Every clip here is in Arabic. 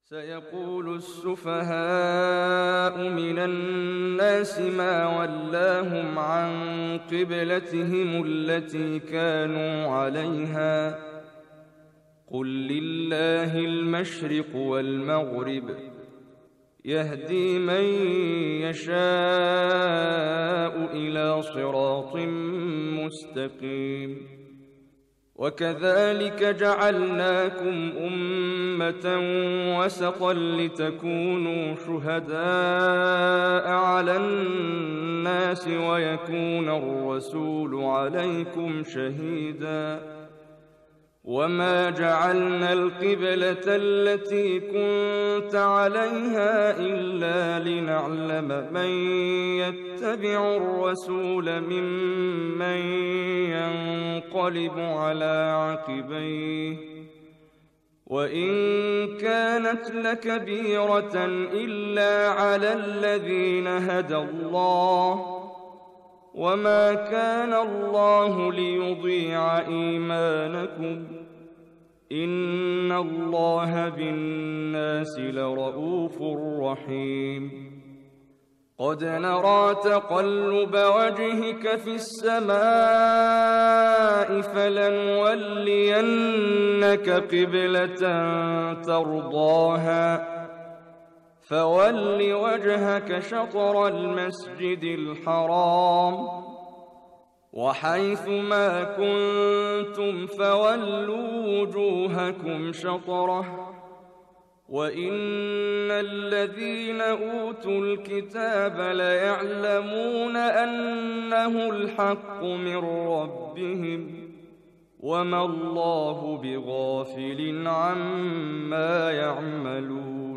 سيقول السفهاء من الناس ما ولاهم عن قبلتهم التي كانوا عليها قل لله المشرق والمغرب يهدي من يشاء إلى صراط مستقيم. وكذلك جعلناكم أمة وسطا لتكونوا شهداء على الناس ويكون الرسول عليكم شهيدا. وما جعلنا القبلة التي كنت عليها إلا لنعلم من يتبع الرسول ممن ينقلب على عقبيه وإن كانت لكبيرة إلا على الذين هدى الله وما كان الله ليضيع إيمانكم إن الله بالناس لرءوف رحيم. قد نرى تقلب وجهك في السماء فلنولينك قبلة ترضاها فول وجهك شطر المسجد الحرام وحيث ما كنتم فولوا وجوهكم شطره وإن الذين أوتوا الكتاب ليعلمون أنه الحق من ربهم وما الله بغافل عما يعملون.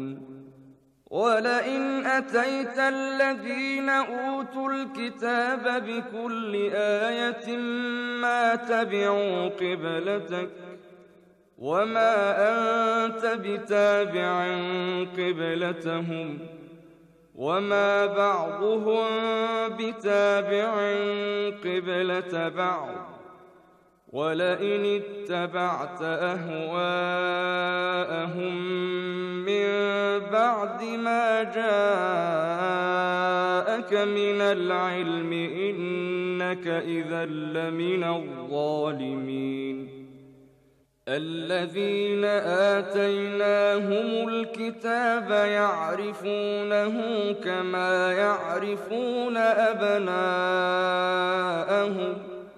ولئن أتيت الذين أوتوا الكتاب بكل آية ما تبعوا قبلتك وما أنت بتابع قبلتهم وما بعضهم بتابع قبلة بعض ولئن اتبعت أهواءهم من بعد ما جاءك من العلم إنك إذا لمن الظالمين. الذين آتيناهم الكتاب يعرفونه كما يعرفون أبناءهم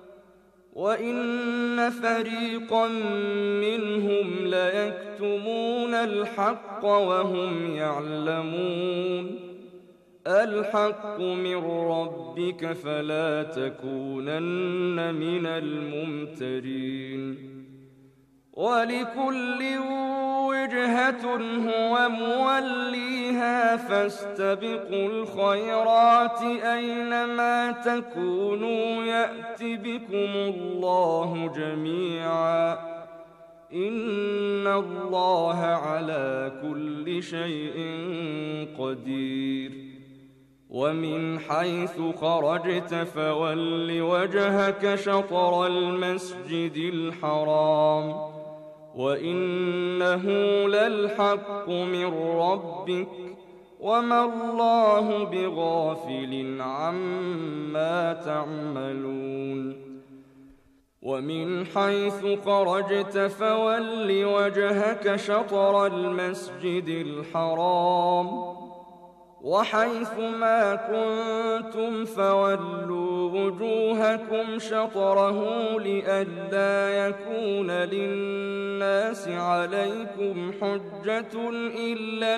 وإن فريقا منهم ليكتمون الحق وهم يعلمون. الحق من ربك فلا تكونن من الممترين. ولكل وجهة هو موليها فاستبقوا الخيرات أينما تكونوا يأت بكم الله جميعا إن الله على كل شيء قدير. ومن حيث خرجت فول وجهك شطر المسجد الحرام وإنه للحق من ربك وما الله بغافل عما تعملون. ومن حيث خرجت فول وجهك شطر المسجد الحرام وحيث ما كنتم فولوا وجوهكم شطره لئلا يكون للناس عليكم حجة إلا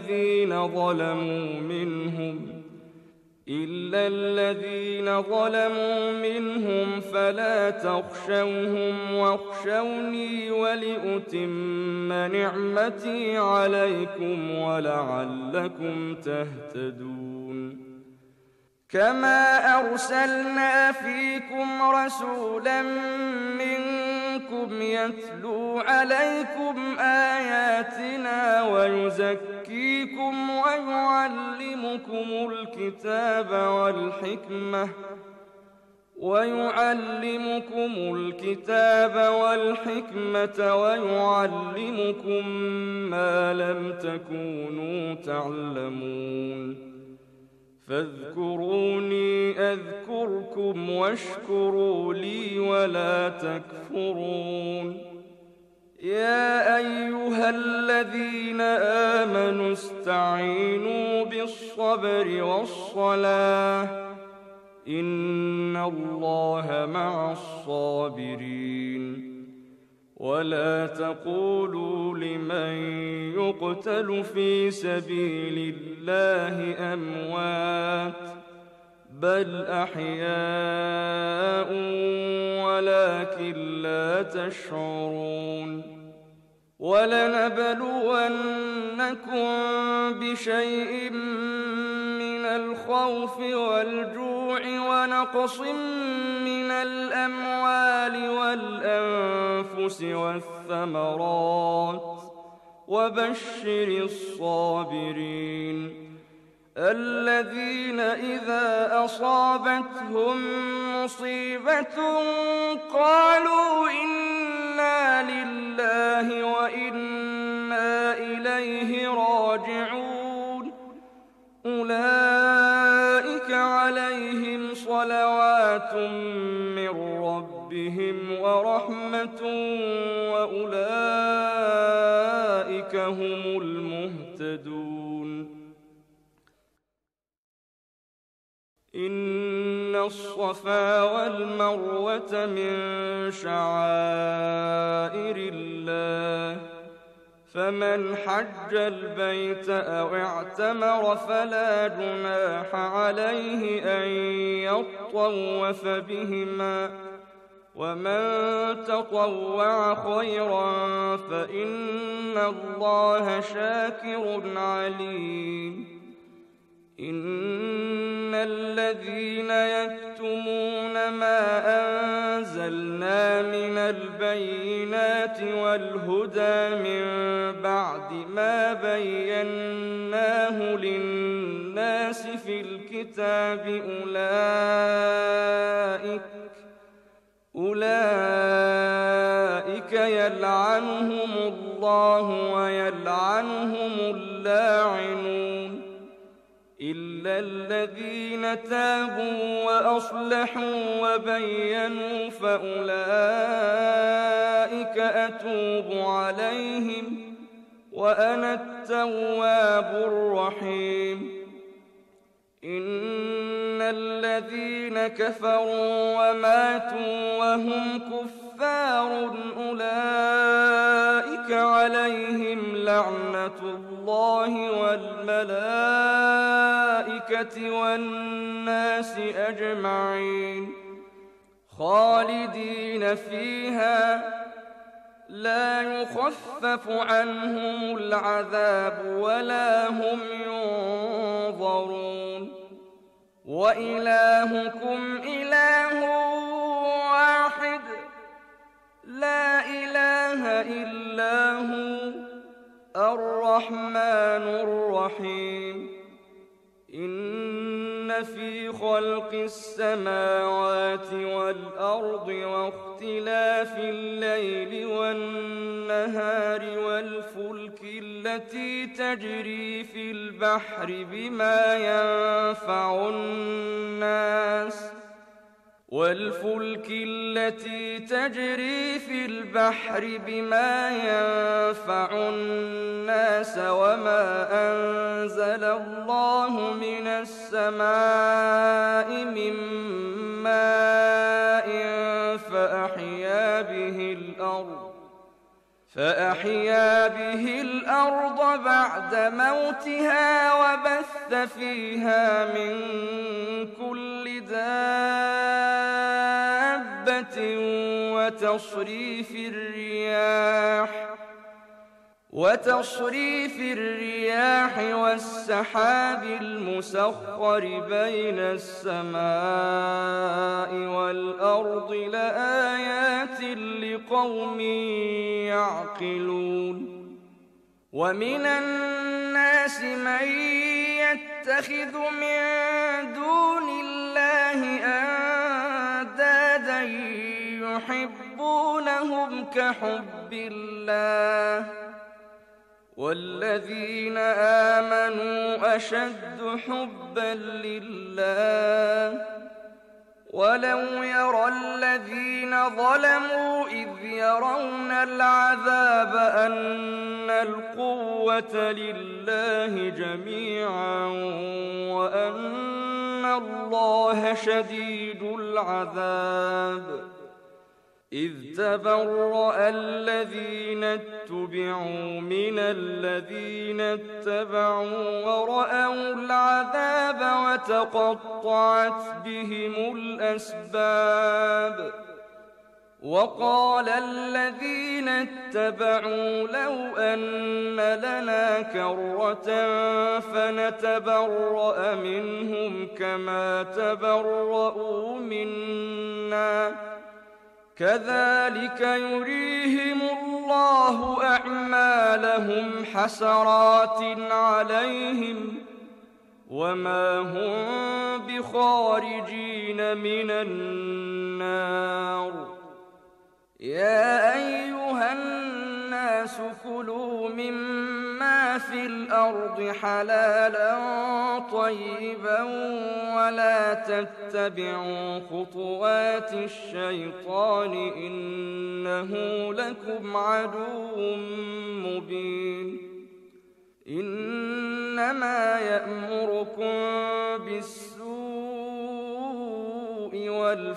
الذين ظلموا منهم فلا تخشوهم واخشوني ولأتم نعمتي عليكم ولعلكم تهتدون. كما أرسلنا فيكم رسولا منكم يتلو عليكم آياتنا ويزكيكم ويعلمكم الكتاب والحكمة ويعلمكم الكتاب والحكمة ويعلمكم ما لم تكونوا تعلمون فاذكروني أذكركم واشكروا لي ولا تكفرون يا أيها الذين آمنوا استعينوا بالصبر والصلاة إن الله مع الصابرين ولا تقولوا لمن يقتل في سبيل الله أموات بل أحياء ولكن لا تشعرون ولنبلونكم بشيء من الخوف والجوع ونقص من الأموال والأنفس والثمرات وبشر الصابرين الذين إذا أصابتهم مصيبة قالوا إنا لله وإنا إليه راجعون أولئك عليهم صلوات من ربهم ورحمة وأولئك هم المهتدون إن الصفا والمروة من شعائر الله فمن حج البيت أو اعتمر فلا جناح عليه أن يطوف بهما ومن تطوع خيرا فإن الله شاكر عليم إن الذين يكتمون ما أنزلنا من البينات والهدى من بعد ما بيناه للناس في الكتاب أولئك يلعنهم الله ويلعنهم اللاعنون إلا الذين تابوا وأصلحوا وبينوا فأولئك أتوب عليهم وأنا التواب الرحيم إن الذين كفروا وماتوا وهم كفار أولئك عليهم لعنة الله والملائكة والناس أجمعين خالدين فيها لا يخفف عنهم العذاب ولا هم ينظرون وإلهكم إله واحد لا إله إلا هو الرحمن الرحيم إن في خلق السماوات والأرض واختلاف الليل والنهار والفلك التي تجري في البحر بما ينفع الناس وما أنزل الله من السماء من ماء فأحيا به الأرض بعد موتها وبث فيها من كل دابة وتصريف الرياح والسحاب المسخر بين السماء والأرض لآيات لقوم يعقلون ومن الناس من يتخذ من دون الله يحبونهم كحب الله والذين آمنوا أشد حبا لله ولو يرى الذين ظلموا إذ يرون العذاب أن القوة لله جميعا وأن الله شديد العذاب إذ تبرأ الذين اتبعوا من الذين اتبعوا ورأوا العذاب وتقطعت بهم الأسباب وقال الذين اتبعوا لو أن لنا كرة فنتبرأ منهم كما تبرؤوا منا كذلك يريهم الله أعمالهم حسرات عليهم وما هم بخارجين من النار يا أيها الناس كلوا مما في الأرض حلالا طيبا ولا تتبعوا خطوات الشيطان إنه لكم عدو مبين إنما يأمركم بالسوء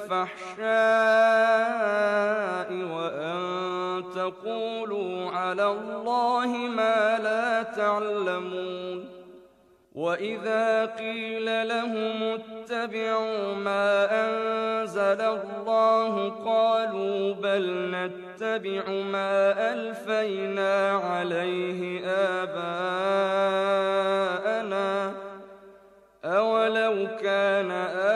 والفحشاء وأن تقولوا على الله ما لا تعلمون وإذا قيل لهم اتبعوا ما أنزل الله قالوا بل نتبع ما ألفينا عليه آباءنا أولو كان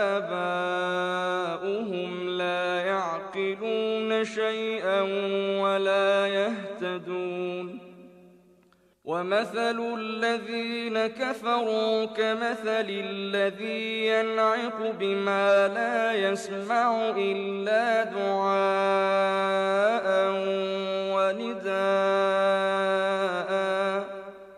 آباؤهم لا يعقلون شيئا ولا يهتدون ومثل الذين كفروا كمثل الذي ينعق بما لا يسمع إلا دعاء ونداء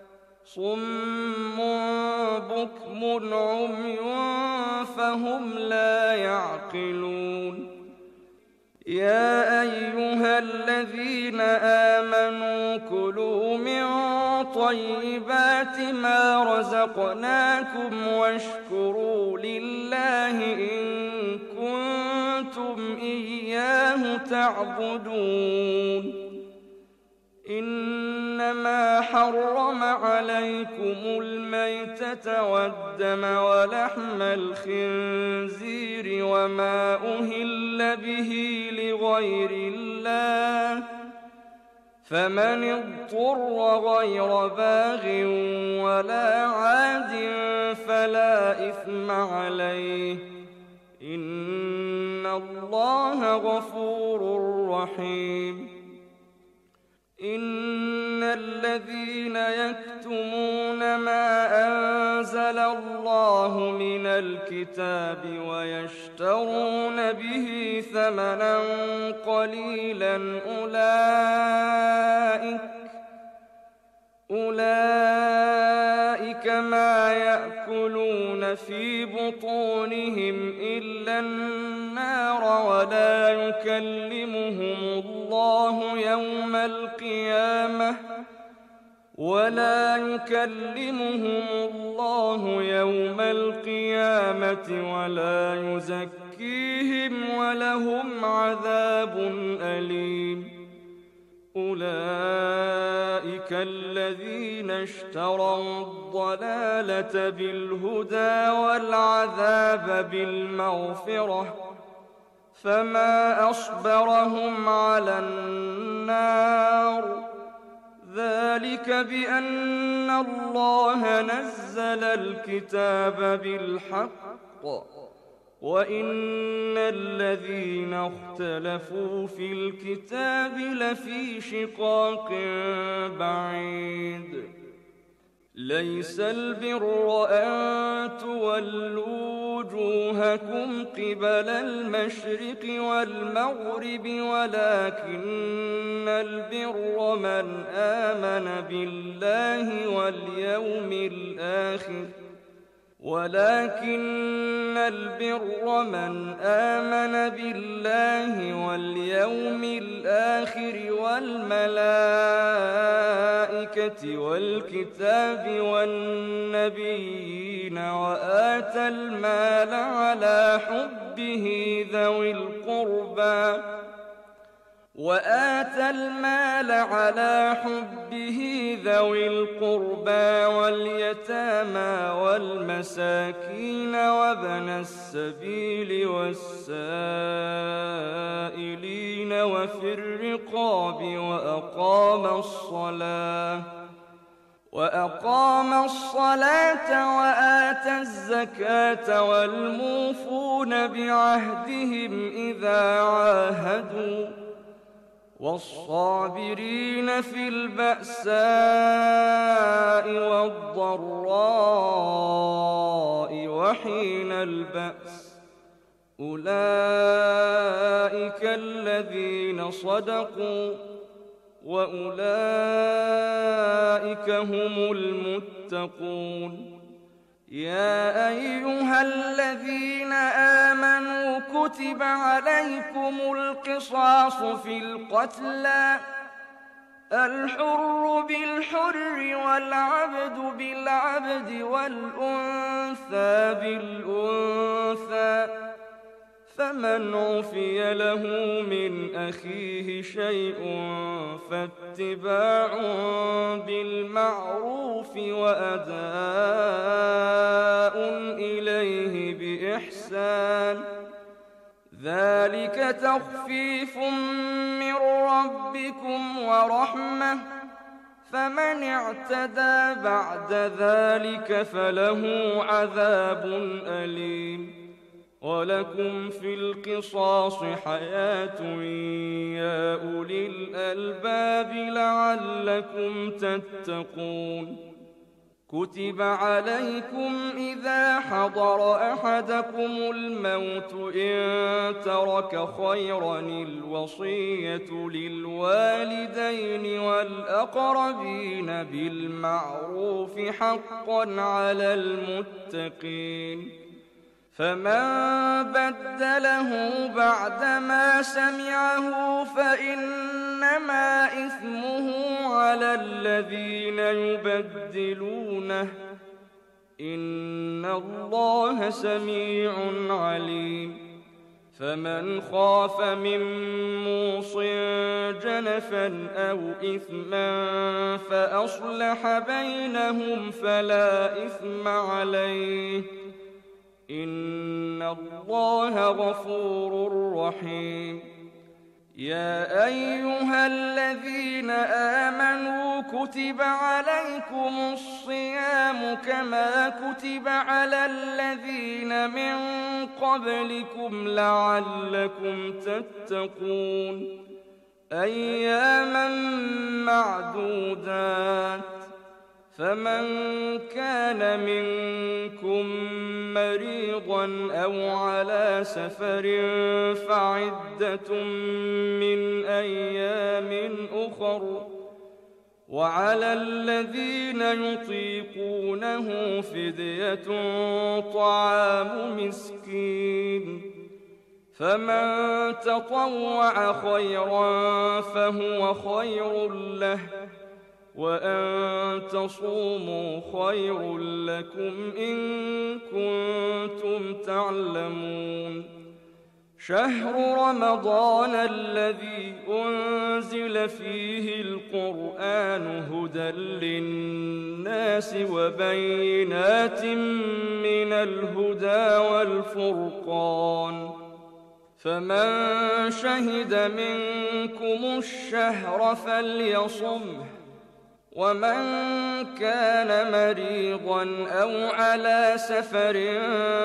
صم بكم عمي فهم لا يعقلون يا أيها الذين آمنوا كلوا من طيبات ما رزقناكم واشكروا لله إن كنتم إياه تعبدون إنما حرم عليكم الميتة والدم ولحم الخنزير وما أهل به لغير الله فمن اضطر غير باغ ولا عاد فلا إثم عليه إن الله غفور رحيم إن الذين يكتمون ما أنزل الله من الكتاب ويشترون به ثمنا قليلا أولئك ما يأكلون في بطونهم إلا النار ولا يكلمهم الله يوم القيامة ولا يزكيهم ولهم عذاب أليم أولئك الذين اشتروا الضلالة بالهدى والعذاب بالمغفرة فما أصبرهم على النار ذلك بأن الله نزل الكتاب بالحق وإن الذين اختلفوا في الكتاب لفي شقاق بعيد ليس البر أن تولوا وجوهكم قبل المشرق والمغرب ولكن البر من آمن بالله واليوم الآخر والملائكة والكتاب والنبيين وآتى المال على حبه ذوي القربى واليتامى والمساكين وابن السبيل والسائلين وفي الرقاب وأقام الصلاة وآتى الزكاة والموفون بعهدهم إذا عاهدوا والصابرين في البأساء والضراء وحين البأس أولئك الذين صدقوا وأولئك هم المتقون. يا أيها الذين آمنوا كتب عليكم القصاص في القتلى الحر بالحر والعبد بالعبد والأنثى بالأنثى فمن عفي له من أخيه شيء فاتباع بالمعروف وأداء إليه بإحسان ذلك تخفيف من ربكم ورحمة فمن اعتدى بعد ذلك فله عذاب أليم. ولكم في القصاص حياة يا أولي الألباب لعلكم تتقون. كتب عليكم إذا حضر أحدكم الموت إن ترك خيرا الوصية للوالدين والأقربين بالمعروف حقا على المتقين. فمن بدله بعدما سمعه فإنما إثمه على الذين يبدلونه إن الله سميع عليم. فمن خاف من موص جنفا أو إثما فأصلح بينهم فلا إثم عليه إن الله غفور رحيم. يا أيها الذين آمنوا كتب عليكم الصيام كما كتب على الذين من قبلكم لعلكم تتقون أياما معدودات فمن كان منكم مريضا أو على سفر فعدة من أيام أخر وعلى الذين يطيقونه فدية طعام مسكين فمن تطوع خيرا فهو خير له وأن تصوموا خير لكم إن كنتم تعلمون. شهر رمضان الذي أنزل فيه القرآن هدى للناس وبينات من الهدى والفرقان فمن شهد منكم الشهر فليصمه ومن كان مريضا أو على سفر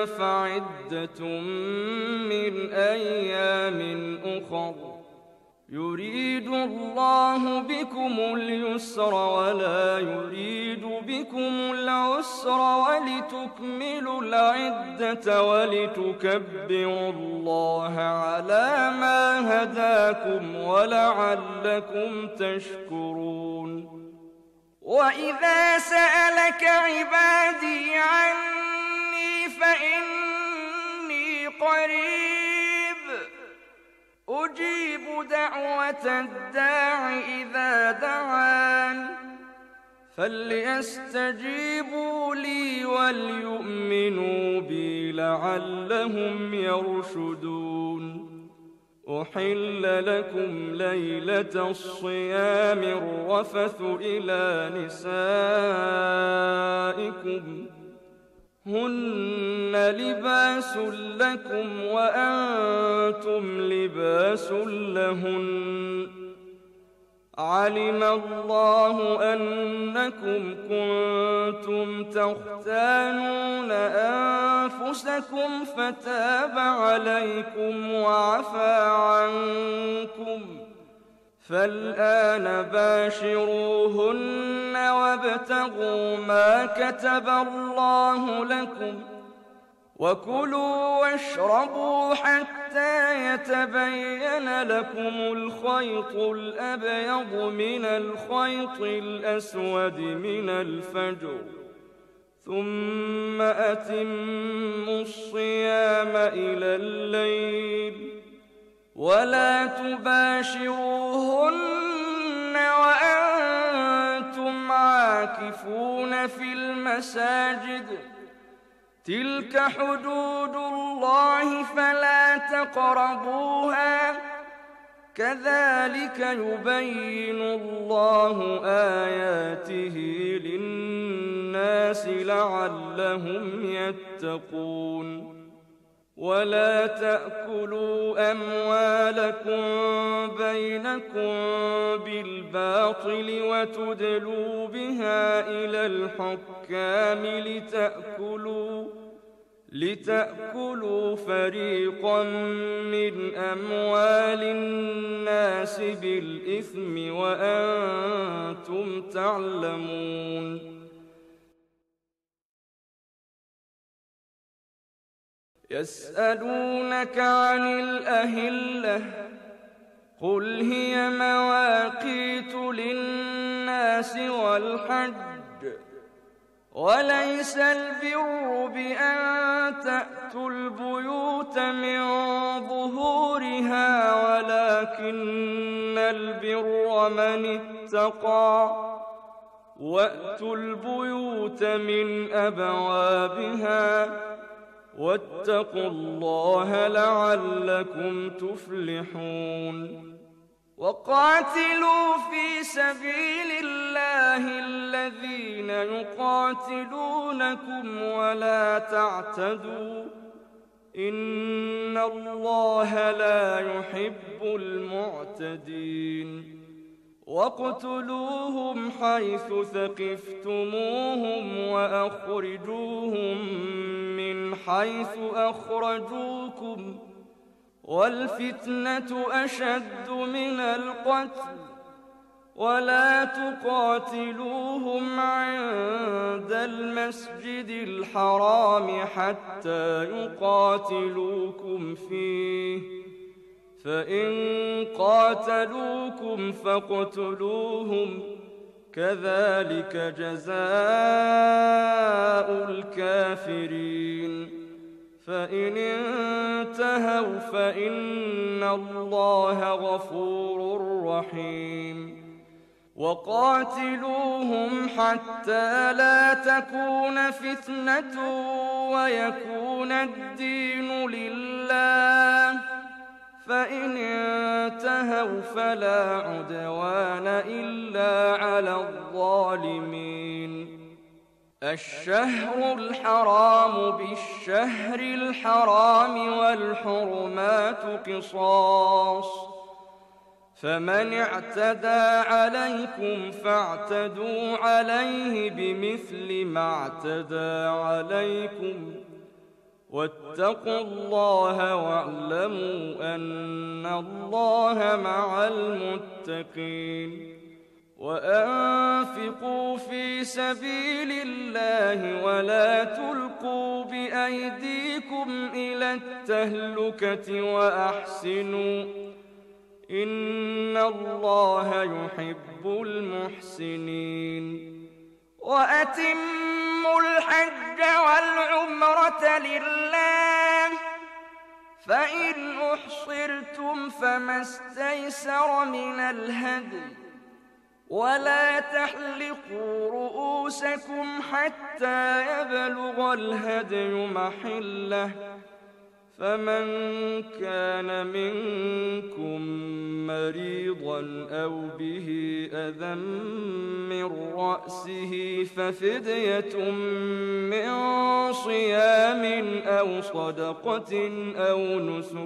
فعدة من أيام أخر يريد الله بكم اليسر ولا يريد بكم العسر ولتكملوا العدة ولتكبروا الله على ما هداكم ولعلكم تشكرون. وإذا سألك عبادي عني فإني قريب أجيب دعوة الداع إذا دعان فليستجيبوا لي وليؤمنوا بي لعلهم يرشدون. أحل لكم ليلة الصيام الرفث إلى نسائكم هن لباس لكم وأنتم لباس لهن علم الله أنكم كنتم تختانون أنفسكم فتاب عليكم وعفى عنكم فالآن باشروهن وابتغوا ما كتب الله لكم وكلوا واشربوا حتى يتبين لكم الخيط الأبيض من الخيط الأسود من الفجر ثم أتموا الصيام إلى الليل ولا تباشروهن وأنتم عاكفون في المساجد تلك حدود الله فلا تقربوها كذلك يبين الله آياته للناس لعلهم يتقون. ولا تأكلوا أموالكم بينكم بالباطل وتدلوا بها إلى الحكام لتأكلوا فريقا من أموال الناس بالإثم وأنتم تعلمون. يسألونك عن الأهلة قل هي مواقيت للناس والحج وليس البر بأن تأتوا البيوت من ظهورها ولكن البر من اتقى وأتوا البيوت من أبوابها واتقوا الله لعلكم تفلحون. وقاتلوا في سبيل الله الذين يقاتلونكم ولا تعتدوا إن الله لا يحب المعتدين. واقتلوهم حيث ثقفتموهم وأخرجوهم من حيث أخرجوكم والفتنة أشد من القتل ولا تقاتلوهم عند المسجد الحرام حتى يقاتلوكم فيه فإن قاتلوكم فاقتلوهم كذلك جزاء الكافرين. فإن انتهوا فإن الله غفور رحيم. وقاتلوهم حتى لا تكون فتنة ويكون الدين لله فإن انتهوا فلا عدوان إلا على الظالمين. الشهر الحرام بالشهر الحرام والحرمات قصاص فمن اعتدى عليكم فاعتدوا عليه بمثل ما اعتدى عليكم واتقوا الله واعلموا أن الله مع المتقين وأنفقوا في سبيل الله ولا تلقوا بأيديكم إلى التهلكة وأحسنوا إن الله يحب المحسنين وأتموا الحج والعمرة لله فإن أحصرتم فما استيسر من الهدي ولا تحلقوا رؤوسكم حتى يبلغ الهدي محله فمن كان منكم مريضا أو به أذى من رأسه ففدية من صيام أو صدقة أو نسك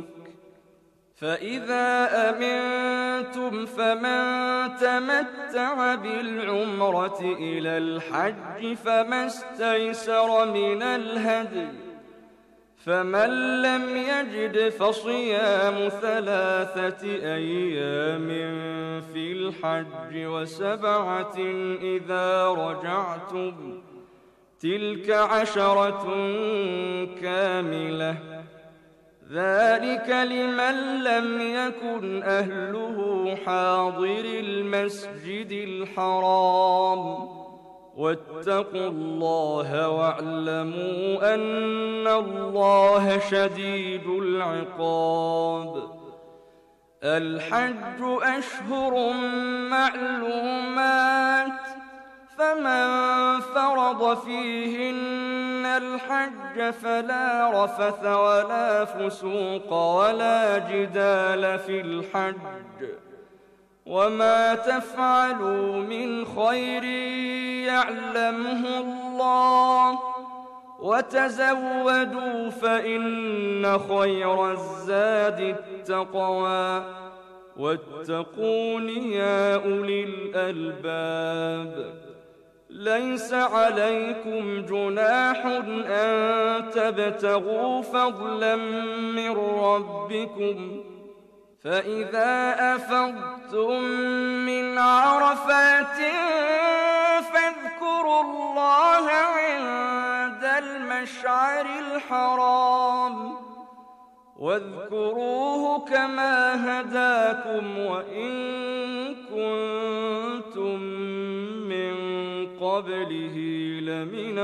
فإذا أمنتم فمن تمتع بالعمرة إلى الحج فما استيسر من الهدي فمن لم يجد فصيام 3 أيام في الحج و7 إذا رجعتم تلك 10 كاملة ذلك لمن لم يكن أهله حاضر المسجد الحرام واتقوا الله واعلموا أن الله شديد العقاب الحج أشهر معلومات فمن فرض فيهن الحج فلا رفث ولا فسوق ولا جدال في الحج وما تفعلوا من خير يعلمه الله وتزودوا فإن خير الزاد التقوى واتقون يا أولي الألباب ليس عليكم جناح أن تبتغوا فضلا من ربكم فإذا أفضتم من عرفات فاذكروا الله عند المشعر الحرام واذكروه كما هداكم وإن كنتم من قبله لمن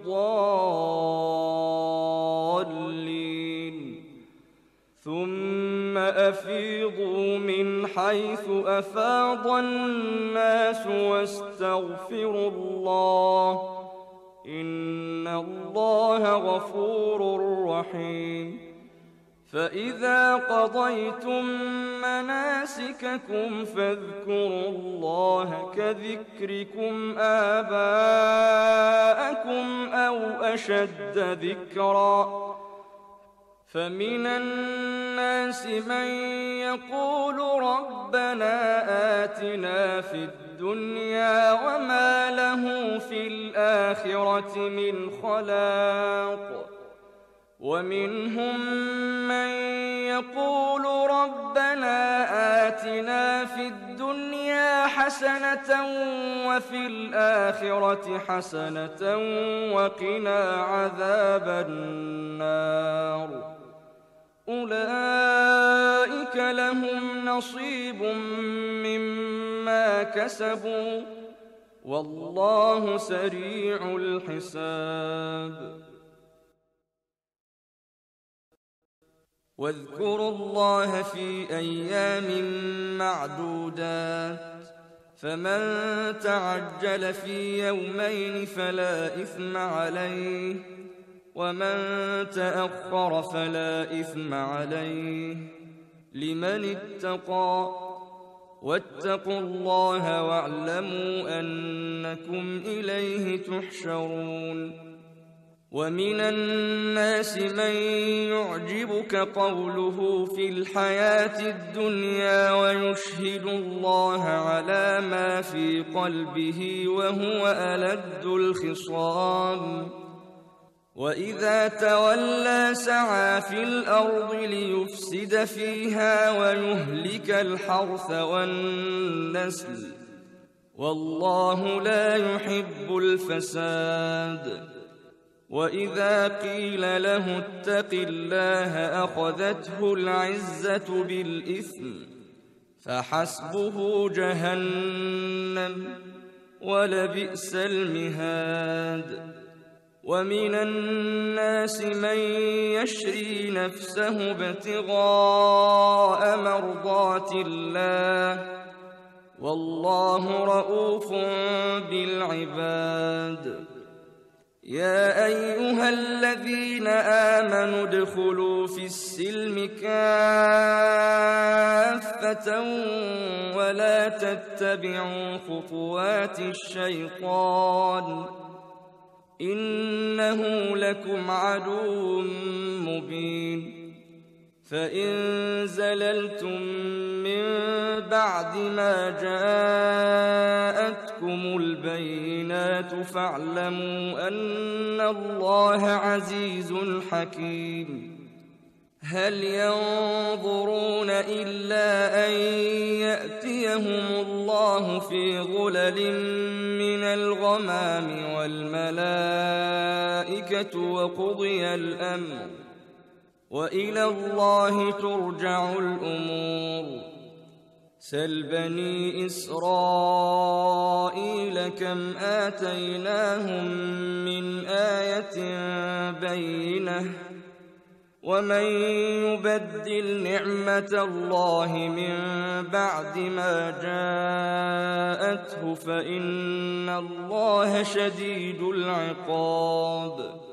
الضالين ثم أفيضوا من حيث أفاض الناس واستغفروا الله إن الله غفور رحيم فإذا قضيتم مناسككم فاذكروا الله كذكركم آباءكم أو أشد ذكرًا فمن الناس من يقول ربنا آتنا في الدنيا وما له في الآخرة من خلاق ومنهم من يقول ربنا آتنا في الدنيا حسنة وفي الآخرة حسنة وقنا عذاب النار أولئك لهم نصيب مما كسبوا والله سريع الحساب واذكروا الله في أيام معدودات فمن تعجل في يومين فلا إثم عليه ومن تأخر فلا إثم عليه لمن اتقى واتقوا الله واعلموا أنكم إليه تحشرون ومن الناس من يعجبك قوله في الحياة الدنيا ويشهد الله على ما في قلبه وهو ألد الخصام وإذا تولى سعى في الأرض ليفسد فيها ويهلك الحرث والنسل والله لا يحب الفساد. وإذا قيل له اتق الله أخذته العزة بالإثم فحسبه جهنم ولبئس المهاد. ومن الناس من يشري نفسه ابتغاء مرضات الله والله رؤوف بالعباد. يا أيها الذين آمنوا ادخلوا في السلم كافة ولا تتبعوا خطوات الشيطان إنه لكم عدو مبين. فإن زللتم من بعد ما جاءتكم البينات فاعلموا أن الله عزيز حكيم. هل ينظرون إلا أن يأتيهم الله في ظلل من الغمام والملائكة وقضي الأمر وإلى الله ترجع الأمور. سل بني إسرائيل كم آتيناهم من آية بينة ومن يبدل نعمة الله من بعد ما جاءته فإن الله شديد العقاب.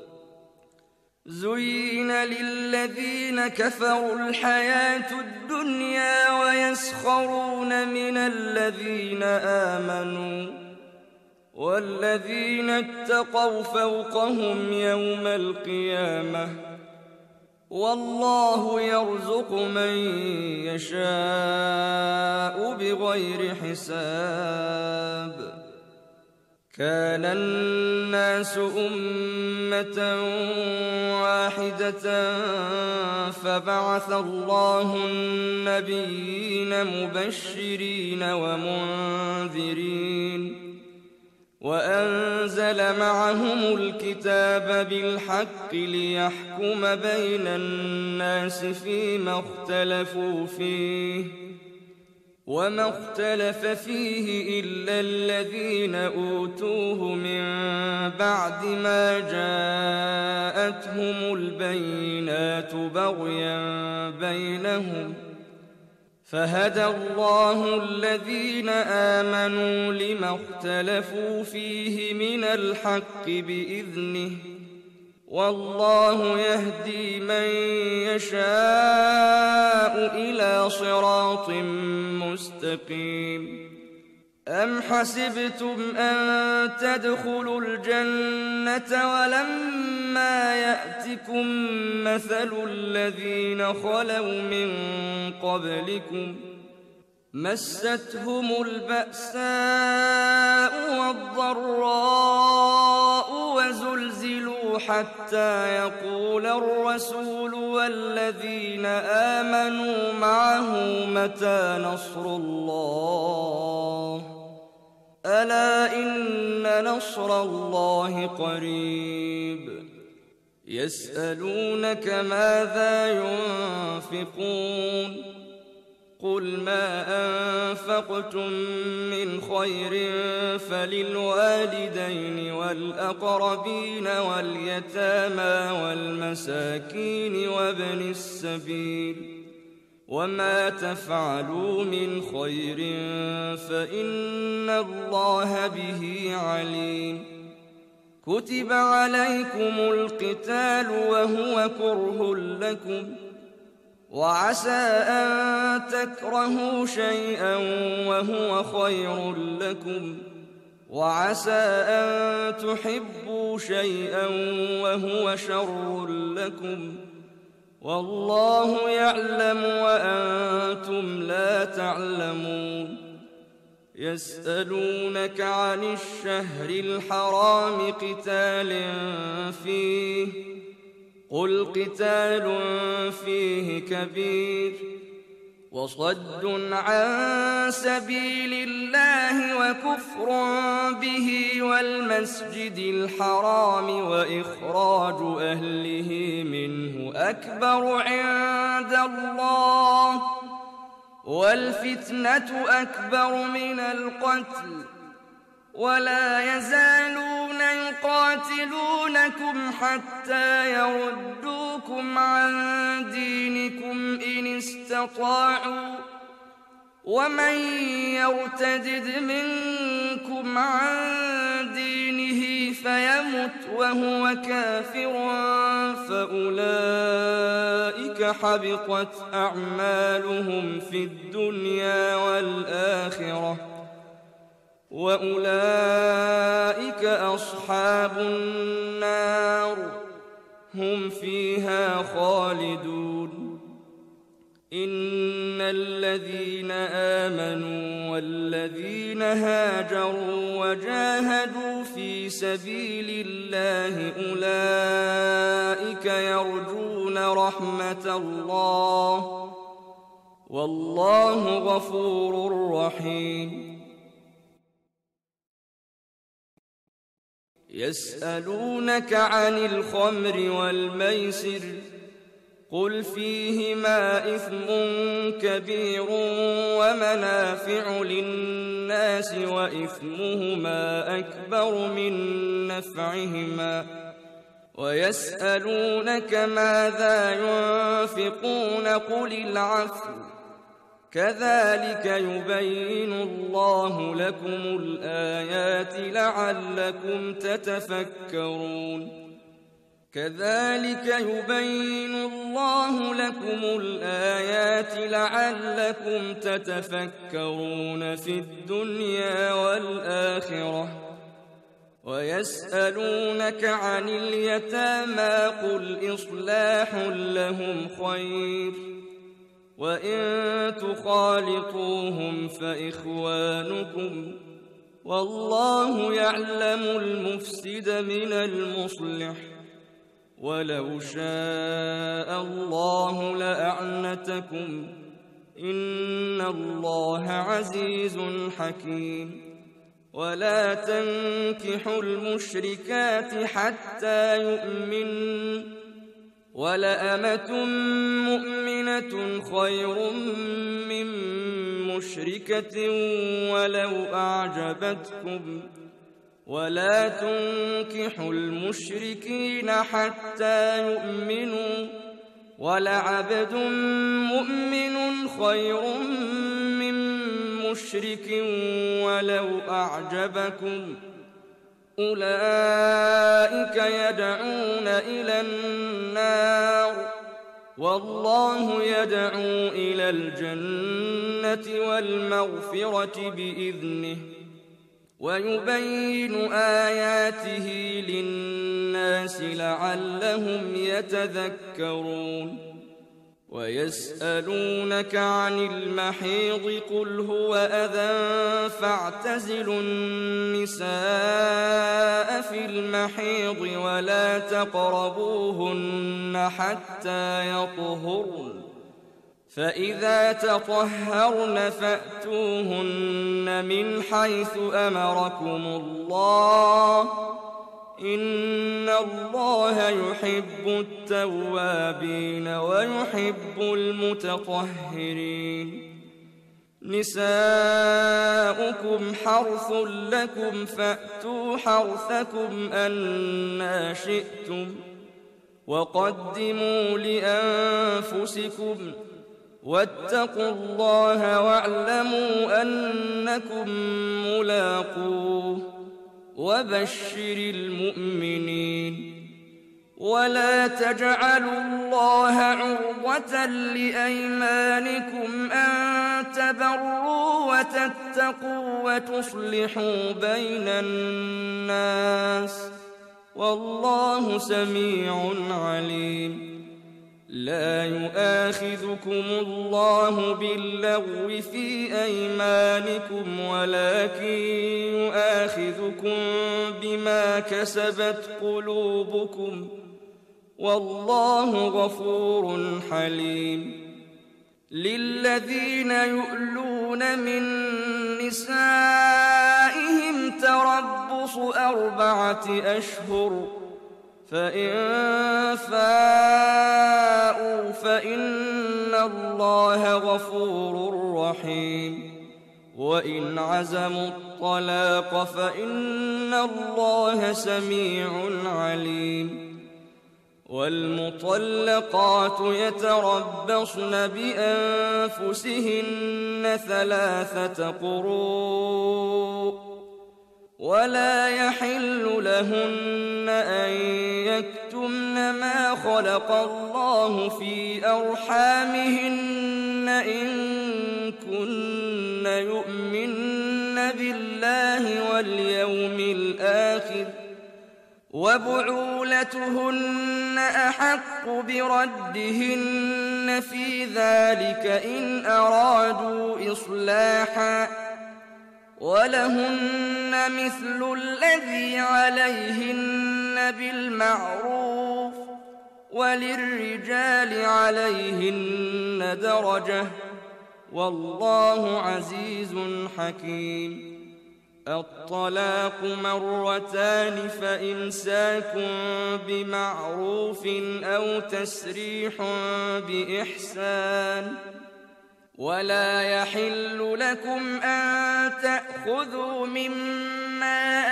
زين للذين كفروا الحياة الدنيا ويسخرون من الذين آمنوا والذين اتقوا فوقهم يوم القيامة والله يرزق من يشاء بغير حساب. كان الناس أمة واحدة فبعث الله النبيين مبشرين ومنذرين وأنزل معهم الكتاب بالحق ليحكم بين الناس فيما اختلفوا فيه وما اختلف فيه إلا الذين أوتوه من بعد ما جاءتهم البينات بغيا بينهم فهدى الله الذين آمنوا لما اختلفوا فيه من الحق بإذنه والله يهدي من يشاء إلى صراط مستقيم. أم حسبتم أن تدخلوا الجنة ولما يأتكم مثل الذين خلوا من قبلكم مستهم البأساء والضراء وزلزلوا حتى يقول الرسول والذين آمنوا معه متى نصر الله ألا إن نصر الله قريب. يسألونك ماذا ينفقون قل ما أنفقتم من خير فللوالدين والأقربين واليتامى والمساكين وابن السبيل وما تفعلوا من خير فإن الله به عليم. كتب عليكم القتال وهو كره لكم وعسى أن تكرهوا شيئا وهو خير لكم وعسى أن تحبوا شيئا وهو شر لكم والله يعلم وأنتم لا تعلمون. يسألونك عن الشهر الحرام قتال فيه قل قتال فيه كبير وصد عن سبيل الله وكفر به والمسجد الحرام وإخراج أهله منه أكبر عند الله والفتنة أكبر من القتل ولا يزالون يقاتلونكم حتى يردوكم عن دينكم إن استطاعوا ومن يرتدد منكم عن دينه فيمت وهو كافر فأولئك حبطت أعمالهم في الدنيا والآخرة وأولئك أصحاب النار هم فيها خالدون إن الذين آمنوا والذين هاجروا وجاهدوا في سبيل الله أولئك يرجون رحمة الله والله غفور رحيم يسألونك عن الخمر والميسر قل فيهما إثم كبير ومنافع للناس وإثمهما أكبر من نفعهما ويسألونك ماذا ينفقون قل العفو كذلك يبين الله لكم الآيات لعلكم تتفكرون كذلك يبين الله لكم الآيات لعلكم تتفكرون في الدنيا والآخرة ويسألونك عن اليتامى قل إصلاح لهم خير وإن تخالطوهم فإخوانكم والله يعلم المفسد من المصلح ولو شاء الله لأعنتكم إن الله عزيز حكيم ولا تنكحوا المشركات حتى يؤمنوا ولأمة مؤمنة خير من مشركة ولو أعجبتكم ولا تنكحوا المشركين حتى يؤمنوا ولعبد مؤمن خير من مشرك ولو أعجبكم أولئك يدعون إلى النار والله يدعو إلى الجنة والمغفرة بإذنه ويبين آياته للناس لعلهم يتذكرون ويسألونك عن المحيض قل هو أذى فاعتزلوا النساء في المحيض ولا تقربوهن حتى يطهرن فإذا تطهرن فأتوهن من حيث أمركم الله إن الله يحب التوابين ويحب المتطهرين نساؤكم حرث لكم فأتوا حرثكم أنى شئتم وقدموا لأنفسكم واتقوا الله واعلموا أنكم ملاقوه وبشر المؤمنين ولا تجعلوا الله عرضة لأيمانكم أن تبروا وتتقوا وتصلحوا بين الناس والله سميع عليم لا يؤاخذكم الله باللغو في أيمانكم ولكن يؤاخذكم بما كسبت قلوبكم والله غفور حليم للذين يؤلون من نسائهم تربص 4 أشهر فإن فاءوا فإن الله غفور رحيم وإن عزموا الطلاق فإن الله سميع عليم والمطلقات يتربصن بأنفسهن 3 قروء ولا يحل لهن أن يكتمن ما خلق الله في أرحامهن إن كن يؤمن بالله واليوم الآخر وبعولتهن أحق بردهن في ذلك إن أرادوا إصلاحا ولهن مثل الذي عليهن بالمعروف وللرجال عليهن درجة والله عزيز حكيم الطلاق 2 فإمساك بمعروف أو تسريح بإحسان ولا يحل لكم أن تأخذوا مما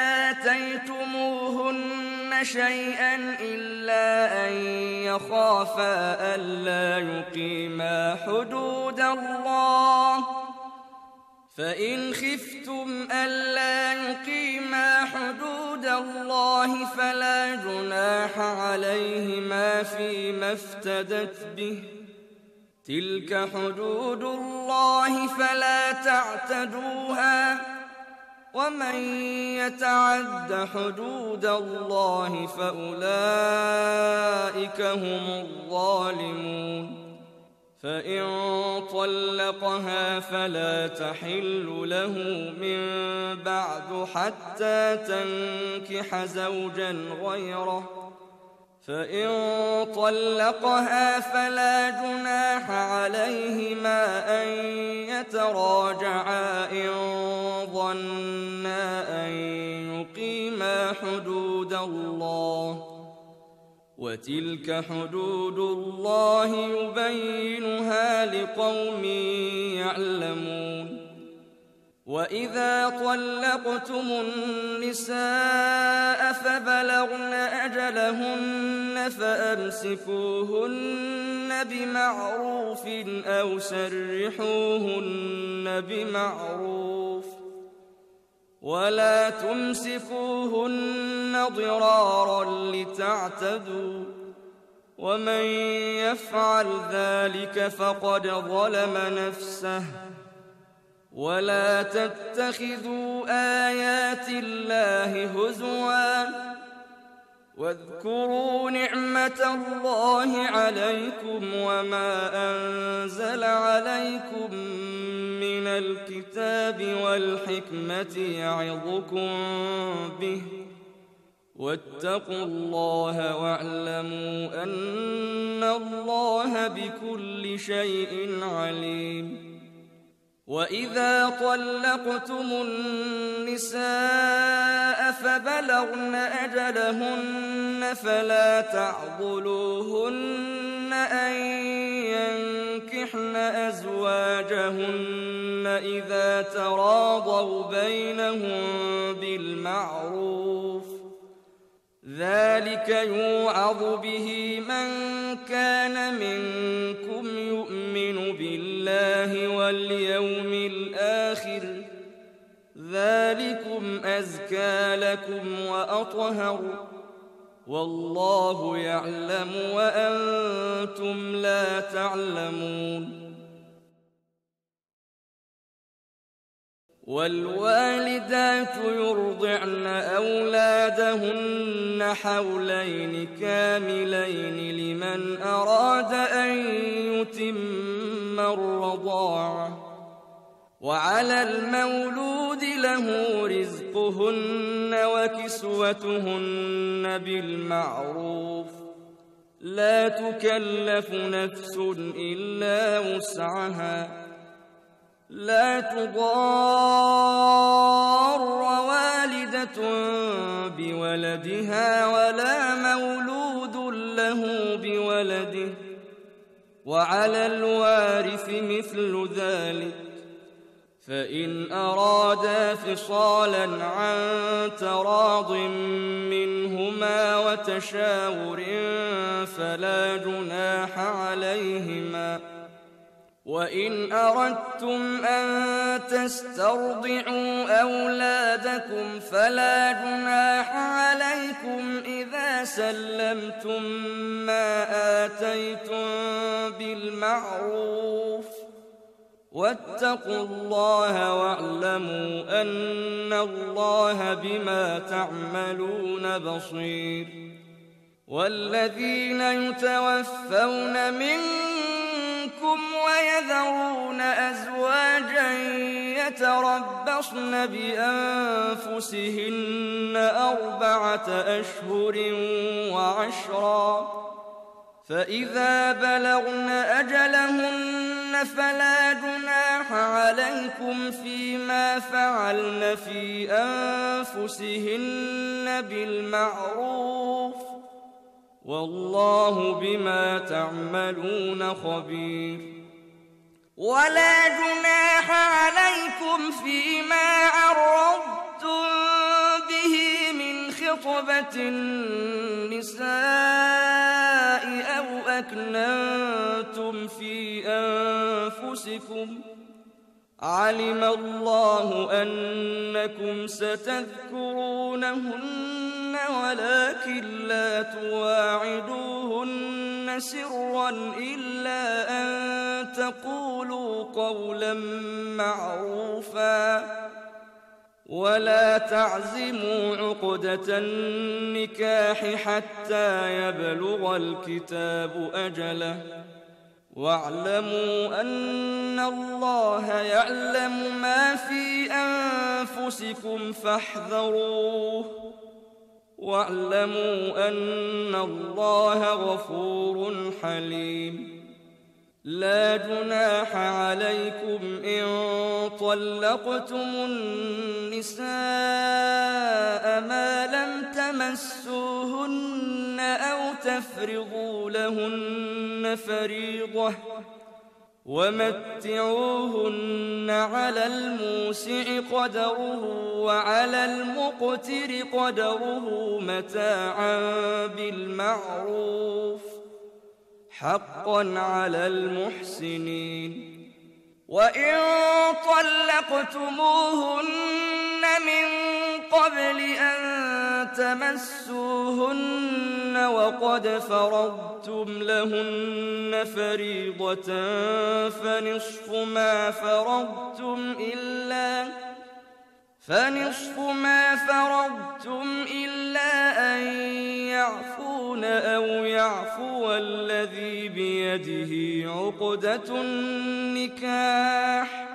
آتيتموهن شيئا إلا أن يخافا ألا يقيما حدود الله فإن خفتم ألا يقيما حدود الله فلا جناح عليهما فيما افتدت به تلك حدود الله فلا تعتدوها ومن يتعد حدود الله فأولئك هم الظالمون فإن طلقها فلا تحل له من بعد حتى تنكح زوجا غيره فإن طلقها فلا جناح عليهما أن يتراجعا إن ظنا أن يقيما حدود الله وتلك حدود الله يبينها لقوم يعلمون وإذا طلقتم النساء فبلغن أجلهن فأمسكوهن بمعروف أو سرحوهن بمعروف ولا تمسكوهن ضرارا لتعتدوا ومن يفعل ذلك فقد ظلم نفسه ولا تتخذوا آيات الله هزوا واذكروا نعمة الله عليكم وما أنزل عليكم من الكتاب والحكمة يعظكم به واتقوا الله واعلموا أن الله بكل شيء عليم وإذا طلقتم النساء فبلغن أجلهن فلا تعضلوهن أن ينكحن أزواجهن إذا تراضوا بينهم بالمعروف ذلك يوعظ به من كان منكم يؤمن بالله واليوم الآخر ذلكم أزكى لكم وأطهر والله يعلم وأنتم لا تعلمون والوالدات يرضعن أولادهن حولين كاملين لمن أراد أن يتم الرضاعة وعلى المولود له رزقهن وكسوتهن بالمعروف لا تكلف نفس إلا وسعها لا تضار والدة بولدها ولا مولود له بولده وعلى الوارث مثل ذلك فإن أرادا فصالا عن تراض منهما وتشاور فلا جناح عليهما وإن أردتم أن تسترضعوا أولادكم فلا جناح عليكم إذا سلمتم ما آتيتم بالمعروف واتقوا الله واعلموا أن الله بما تعملون بصير والذين يتوفون منكم ويذرون أزواجا يتربصن بأنفسهن 4 أشهر و10 فإذا بلغن أجلهن فلا جناح عليكم فيما فعلن في أنفسهن بالمعروف والله بما تعملون خبير ولا جناح عليكم فيما عرضتم به من خطبة النساء أو أكننتم في أنفسكم علم الله أنكم ستذكرونهن ولكن لا تواعدوهن سرا إلا أن تقولوا قولا معروفا ولا تعزموا عقدة النكاح حتى يبلغ الكتاب أجله واعلموا أن الله يعلم ما في أنفسكم فاحذروه واعلموا أن الله غفور حليم لا جناح عليكم إن طلقتم النساء ما لم تمسوهن أو تفرضوا لهن فريضة ومتعوهن على الموسع قدره وعلى المقتر قدره متاعا بالمعروف حقا على المحسنين وإن طلقتموهن من قبل أن تمسوهن وقد فرضتم لهن فريضة فنصف ما فرضتم إلا أن يعفون أو يعفو الذي بيده عقدة النكاح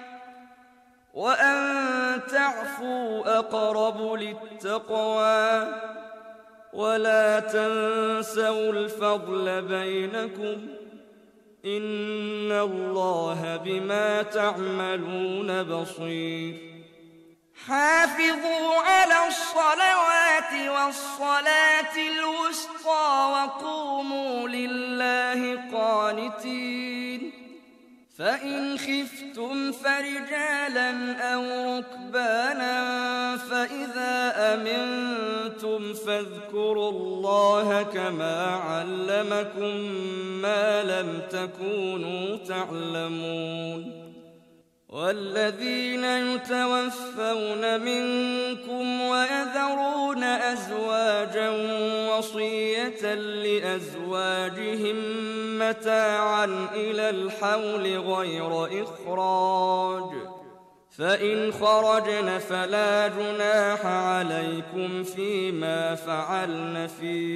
وأن تعفوا أقرب للتقوى ولا تنسوا الفضل بينكم إن الله بما تعملون بصير حافظوا على الصلوات والصلاة الوسطى وقوموا لله قانتين فإن خفتم فرجالا أو ركبانا فإذا أمنتم فاذكروا الله كما علمكم ما لم تكونوا تعلمون والذين يتوفون منكم ويذرون أزواجا وصية لأزواجهم متاعا إلى الحول غير إخراج فإن خرجن فلا جناح عليكم فيما فعلن في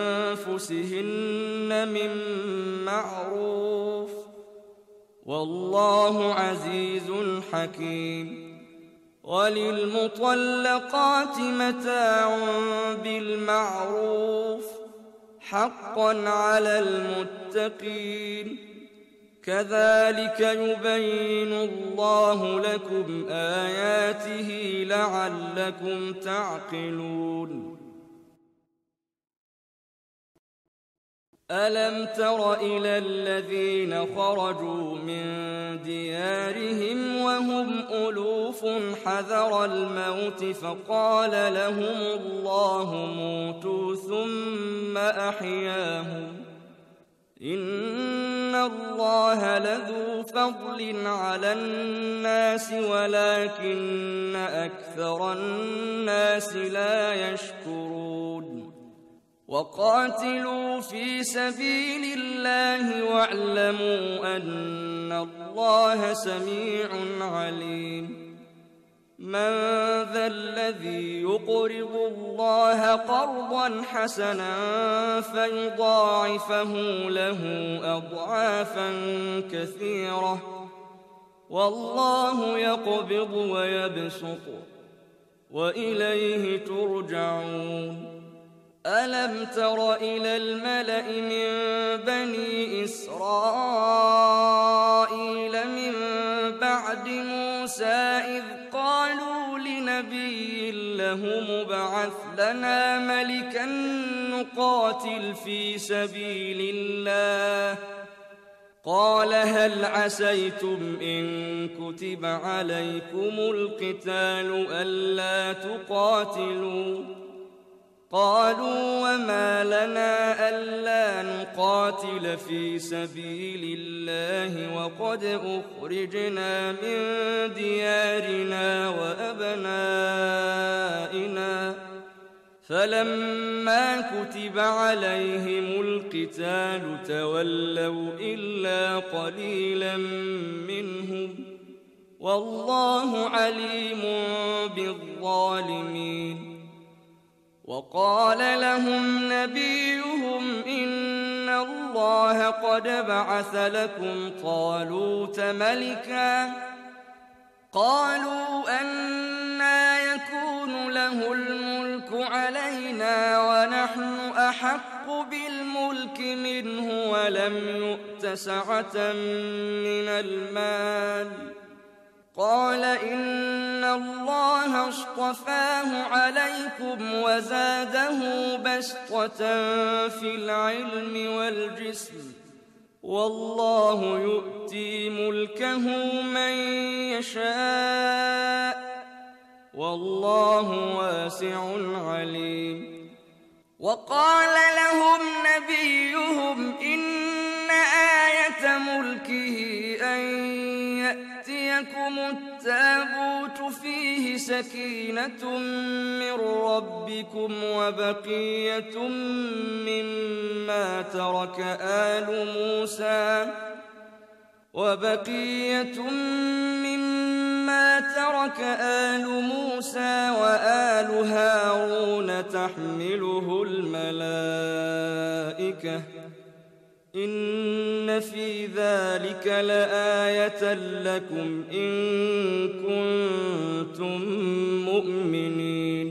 أنفسهن من معروف، والله عزيز حكيم. وللمطلقات متاع بالمعروف حقا على المتقين، كذلك يبين الله لكم آياته لعلكم تعقلون. ألم تر إلى الذين خرجوا من ديارهم وهم ألوف حذر الموت فقال لهم الله موتوا ثم أحياهم، إن الله لذو فضل على الناس ولكن أكثر الناس لا يشكرون. وقاتلوا في سبيل الله واعلموا أن الله سميع عليم. من ذا الذي يقرض الله قرضا حسنا فيضاعفه له أضعافا كثيرة، والله يقبض ويبسط وإليه ترجعون. ألم تر إلى الملأ من بني إسرائيل من بعد موسى إذ قالوا لنبي له مبعث لنا ملكا نقاتل في سبيل الله، قال هل عسيتم إن كتب عليكم القتال ألا تقاتلوا؟ قالوا وما لنا ألا نقاتل في سبيل الله وقد أخرجنا من ديارنا وأبنائنا، فلما كتب عليهم القتال تولوا إلا قليلا منهم، والله عليم بالظالمين. وقال لهم نبيهم إن الله قد بعث لكم طالوت ملكا، قالوا أنى يكون له الملك علينا ونحن أحق بالملك منه ولم يؤت سعة من المال، قال إن الله اصطفاه عليكم وزاده بسطة في العلم والجسم، والله يؤتي ملكه من يشاء، والله واسع عليم. وقال لهم نبيهم إن آية ملكه أن يأتيكم التابوت فيه سكينة من ربكم وبقية مما ترك آل موسى وآل هارون تحمله الملائكة، إن في ذلك لآية لكم إن كنتم مؤمنين.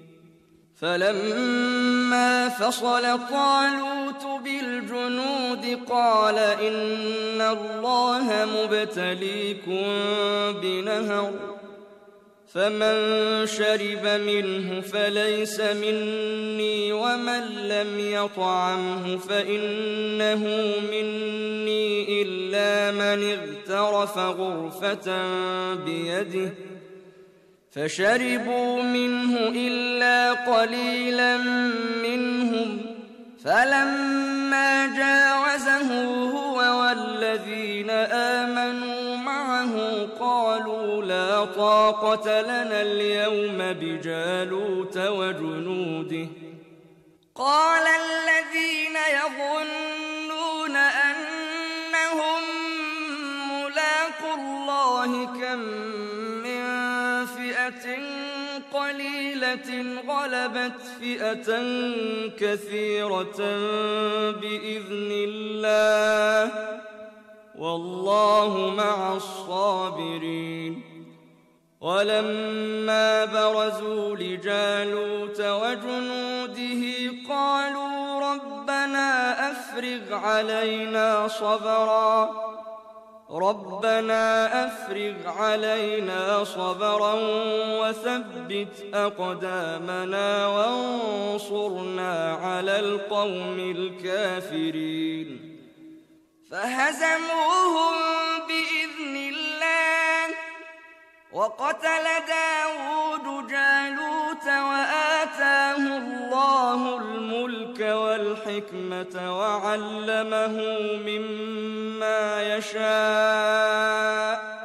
فلما فصل طالوت بالجنود قال إن الله مبتليكم بنهر، فمن شرب منه فليس مني ومن لم يطعمه فإنه مني إلا من اغترف غرفة بيده، فشربوا منه إلا قليلا منهم، فلما جاوزه هو والذين آمنوا معه قالوا لا طاقة لنا اليوم بجالوت وجنوده. قال الذين يظنون أنهم ملاقو الله كم من فئة قليلة غلبت فئة كثيرة بإذن الله والله مع الصابرين. ولما برزوا لجالوت وجنوده قالوا ربنا أفرغ علينا صبرا وثبت أقدامنا وانصرنا على القوم الكافرين. فهزموهم بإذن الله وقتل داود جالوت وآتاه الله الملك والحكمة وعلمه مما يشاء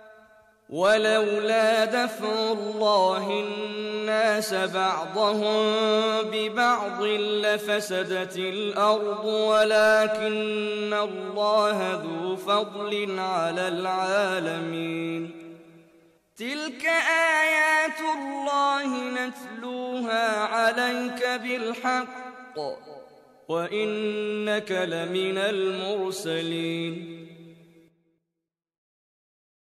ولولا دفع الله الناس بعضهم ببعض لفسدت الأرض ولكن الله ذو فضل على العالمين. تلك آيات الله نتلوها عليك بالحق وإنك لمن المرسلين.